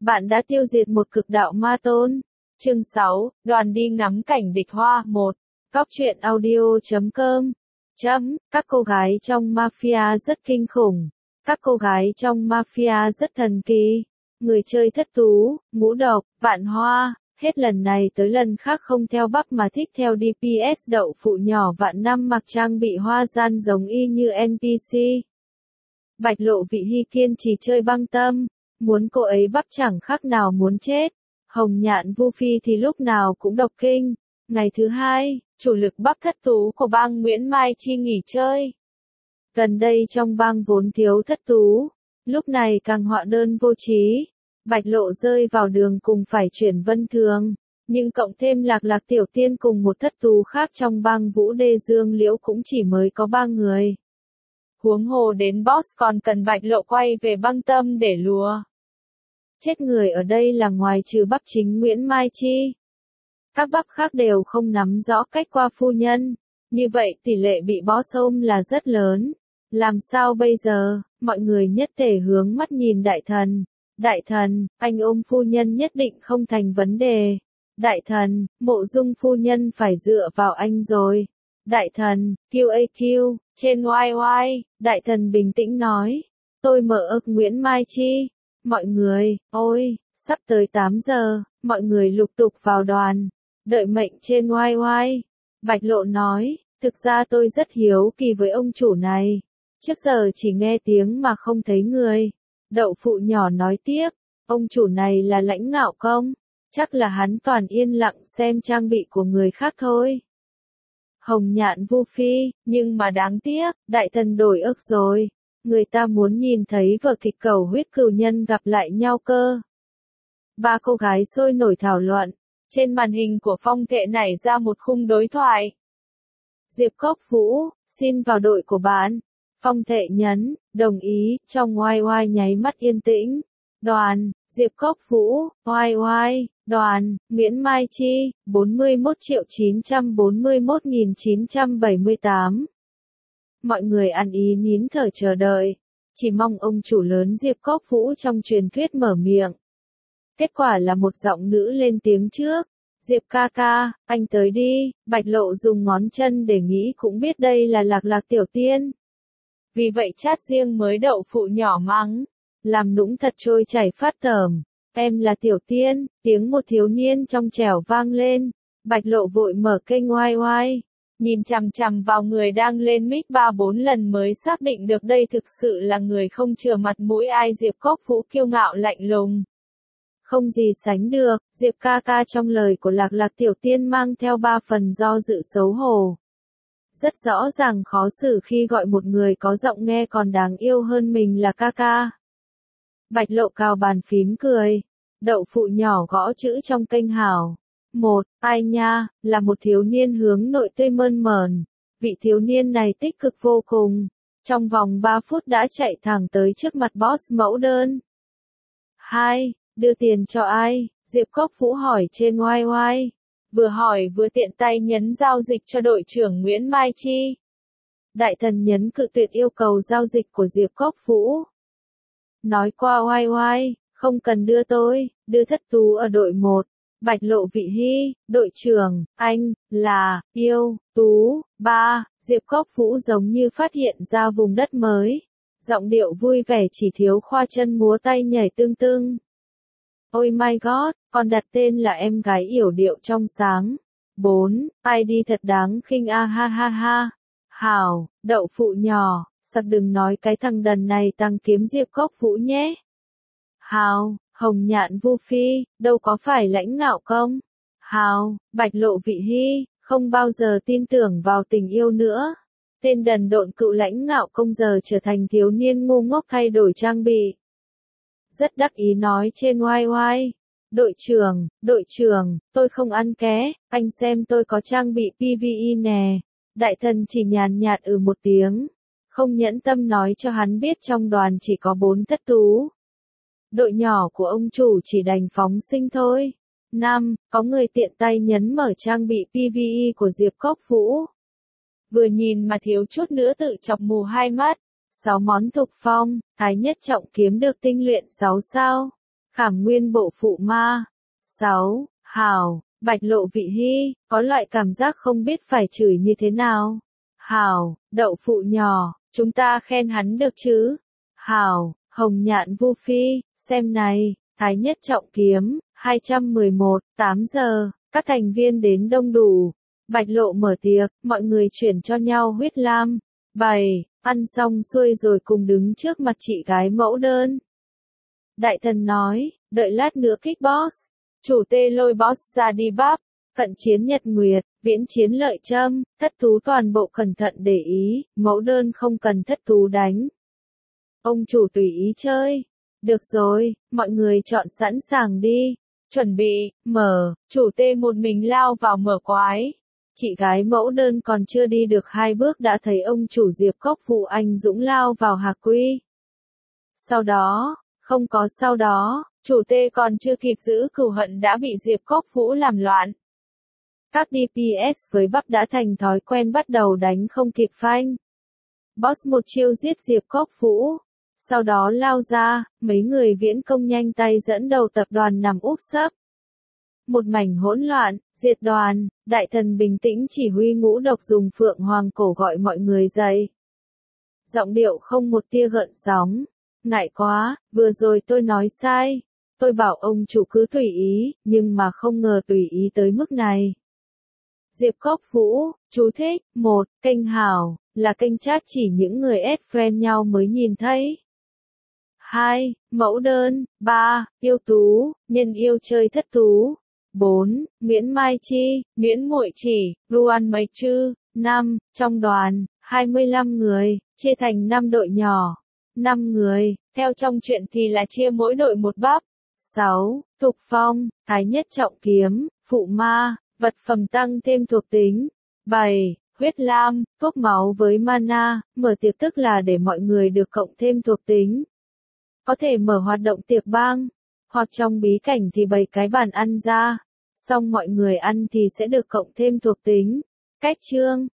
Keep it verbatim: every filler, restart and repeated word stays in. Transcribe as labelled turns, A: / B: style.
A: Bạn đã tiêu diệt một cực đạo ma tôn. Chương sáu, đoàn đi ngắm cảnh địch hoa. một. Cóc truyện audio chấm com. Chấm, các cô gái trong mafia rất kinh khủng. Các cô gái trong mafia rất thần kỳ. Người chơi thất tú, ngũ độc, vạn hoa, hết lần này tới lần khác không theo bắp mà thích theo đê pê ét đậu phụ nhỏ vạn năm mặc trang bị hoa gian giống y như en pê xê. Bạch Lộ Vị Hy kiên trì chơi băng tâm, muốn cô ấy bắp chẳng khác nào muốn chết. Hồng Nhạn Vu Phi thì lúc nào cũng độc kinh. Ngày thứ hai, chủ lực bắp thất tú của bang Nguyễn Mai Chi nghỉ chơi. Gần đây trong bang vốn thiếu thất tú, lúc này càng họa đơn vô trí. Bạch Lộ rơi vào đường cùng phải chuyển Vân Thường, nhưng cộng thêm Lạc Lạc Tiểu Tiên cùng một thất tú khác trong bang Vũ Đê Dương Liễu cũng chỉ mới có ba người. Huống hồ đến boss còn cần Bạch Lộ quay về băng tâm để lùa. Chết người ở đây là ngoài trừ bắp chính Nguyễn Mai Chi. Các bắp khác đều không nắm rõ cách qua phu nhân, như vậy tỷ lệ bị boss ôm là rất lớn. Làm sao bây giờ, mọi người nhất thể hướng mắt nhìn đại thần. Đại thần, anh ôm phu nhân nhất định không thành vấn đề. Đại thần, Mộ Dung phu nhân phải dựa vào anh rồi. Đại thần, quy a quy, trên oai oai, đại thần bình tĩnh nói. Tôi mở ức Nguyễn Mai Chi. Mọi người, ôi, sắp tới tám giờ, mọi người lục tục vào đoàn. Đợi mệnh trên oai oai. Bạch Lộ nói, thực ra tôi rất hiếu kỳ với ông chủ này. Trước giờ chỉ nghe tiếng mà không thấy người. Đậu phụ nhỏ nói tiếp, ông chủ này là Lãnh Ngạo Công, chắc là hắn toàn yên lặng xem trang bị của người khác thôi. Hồng Nhạn Vu Phi, nhưng mà đáng tiếc, đại thần đổi ức rồi, người ta muốn nhìn thấy vở kịch cầu huyết cừu nhân gặp lại nhau cơ. Ba cô gái sôi nổi thảo luận, trên màn hình của Phong Thệ nảy ra một khung đối thoại. Diệp Cốc Vũ, xin vào đội của bạn. Phong Thệ nhấn, đồng ý, trong oai oai nháy mắt yên tĩnh. Đoàn, Diệp Cốc Vũ, oai oai, đoàn, Nguyễn Mai Chi, bốn mươi mốt triệu chín trăm bốn mươi mốt nghìn chín trăm bảy mươi tám. Mọi người ăn ý nín thở chờ đợi, chỉ mong ông chủ lớn Diệp Cốc Vũ trong truyền thuyết mở miệng. Kết quả là một giọng nữ lên tiếng trước. Diệp ca ca, anh tới đi. Bạch Lộ dùng ngón chân để nghĩ cũng biết đây là Lạc Lạc Tiểu Tiên. Vì vậy chat riêng mới đậu phụ nhỏ mắng. Làm nũng thật trôi chảy phát tởm. Em là Tiểu Tiên, tiếng một thiếu niên trong trẻo vang lên. Bạch Lộ vội mở kênh oai oai. Nhìn chằm chằm vào người đang lên mic ba bốn lần mới xác định được đây thực sự là người không chừa mặt mũi ai. Diệp Cốc Vũ kiêu ngạo lạnh lùng. Không gì sánh được, Diệp ca ca trong lời của Lạc Lạc Tiểu Tiên mang theo ba phần do dự xấu hổ. Rất rõ ràng khó xử khi gọi một người có giọng nghe còn đáng yêu hơn mình là ca ca. Bạch Lộ cào bàn phím cười. Đậu phụ nhỏ gõ chữ trong kênh hảo. Một, ai nha, là một thiếu niên hướng nội tươi mơn mởn. Vị thiếu niên này tích cực vô cùng. Trong vòng ba phút đã chạy thẳng tới trước mặt boss mẫu đơn. Hai, đưa tiền cho ai? Diệp Cốc Vũ hỏi trên oai oai. Vừa hỏi vừa tiện tay nhấn giao dịch cho đội trưởng Nguyễn Mai Chi. Đại thần nhấn cự tuyệt yêu cầu giao dịch của Diệp Cốc Vũ. Nói qua oai oai, không cần đưa tôi, đưa thất tú ở đội một. Bạch Lộ Vị Hy, đội trưởng, anh, là, yêu, tú, ba. Diệp Cốc Vũ giống như phát hiện ra vùng đất mới. Giọng điệu vui vẻ chỉ thiếu khoa chân múa tay nhảy tương tương. Ôi my god, con đặt tên là em gái yểu điệu trong sáng. bốn. i đê thật đáng khinh a ha ha ha. Hảo, đậu phụ nhỏ, sặc đừng nói cái thằng đần này tăng kiếm Diệp Cốc Vũ nhé. Hào, Hồng Nhạn Vu Phi, đâu có phải Lãnh Ngạo Công. Hào, Bạch Lộ Vị Hy, không bao giờ tin tưởng vào tình yêu nữa. Tên đần độn cựu Lãnh Ngạo Công giờ trở thành thiếu niên ngu ngốc thay đổi trang bị. Rất đắc ý nói trên oai oai. Đội trưởng, đội trưởng, tôi không ăn ké, anh xem tôi có trang bị pê vê e nè. Đại thần chỉ nhàn nhạt ừ một tiếng. Không nhẫn tâm nói cho hắn biết trong đoàn chỉ có bốn thất tú. Đội nhỏ của ông chủ chỉ đành phóng sinh thôi. Năm, có người tiện tay nhấn mở trang bị pê vê e của Diệp Cốc Vũ. Vừa nhìn mà thiếu chút nữa tự chọc mù hai mắt. sáu món thục phong, Thái Nhất Trọng kiếm được tinh luyện sáu sao. Khảm nguyên bộ phụ ma. sáu. Hảo, Bạch Lộ Vị Hy, có loại cảm giác không biết phải chửi như thế nào. Hảo, đậu phụ nhỏ, chúng ta khen hắn được chứ. Hảo, Hồng Nhạn Vu Phi, xem này, Thái Nhất Trọng Kiếm, hai trăm mười một, tám giờ, các thành viên đến đông đủ. Bạch Lộ mở tiệc, mọi người chuyển cho nhau huyết lam. Bày, ăn xong xuôi rồi cùng đứng trước mặt chị gái mẫu đơn. Đại thần nói, đợi lát nữa kích boss. Chủ tê lôi boss ra đi bắp. Cận chiến nhật nguyệt, viễn chiến lợi châm, thất thú toàn bộ cẩn thận để ý, mẫu đơn không cần thất thú đánh. Ông chủ tùy ý chơi. Được rồi, mọi người chọn sẵn sàng đi. Chuẩn bị, mở, chủ tê một mình lao vào mở quái. Chị gái mẫu đơn còn chưa đi được hai bước đã thấy ông chủ Diệp Cốc Vũ anh dũng lao vào hạc quy. Sau đó, không có sau đó, chủ tê còn chưa kịp giữ cừu hận đã bị Diệp Cốc Vũ làm loạn. Các đê pê ét với bắp đã thành thói quen bắt đầu đánh không kịp phanh. Boss một chiêu giết Diệp Cốc Vũ. Sau đó lao ra, mấy người viễn công nhanh tay dẫn đầu tập đoàn nằm úp sấp. Một mảnh hỗn loạn, diệt đoàn, đại thần bình tĩnh chỉ huy ngũ độc dùng phượng hoàng cổ gọi mọi người dậy. Giọng điệu không một tia gợn sóng. Ngại quá, vừa rồi tôi nói sai. Tôi bảo ông chủ cứ tùy ý, nhưng mà không ngờ tùy ý tới mức này. Diệp Cốc Vũ, chú thích, một, kênh hảo, là kênh chat chỉ những người add friend nhau mới nhìn thấy. hai. Mẫu đơn. ba. Yêu tú, nhân yêu chơi thất thú. bốn. Nguyễn Mai Chi, Nguyễn Muội Chỉ, Ruan Mấy Chư. năm. Trong đoàn, hai mươi lăm người, chia thành năm đội nhỏ. năm người, theo trong truyện thì là chia mỗi đội một bắp. sáu. Thục Phong, Thái Nhất Trọng Kiếm, Phụ Ma, vật phẩm tăng thêm thuộc tính. bảy. Huyết Lam, thuốc máu với mana, mở tiệc tức là để mọi người được cộng thêm thuộc tính. Có thể mở hoạt động tiệc bang, hoặc trong bí cảnh thì bày cái bàn ăn ra, xong mọi người ăn thì sẽ được cộng thêm thuộc tính. Cách chương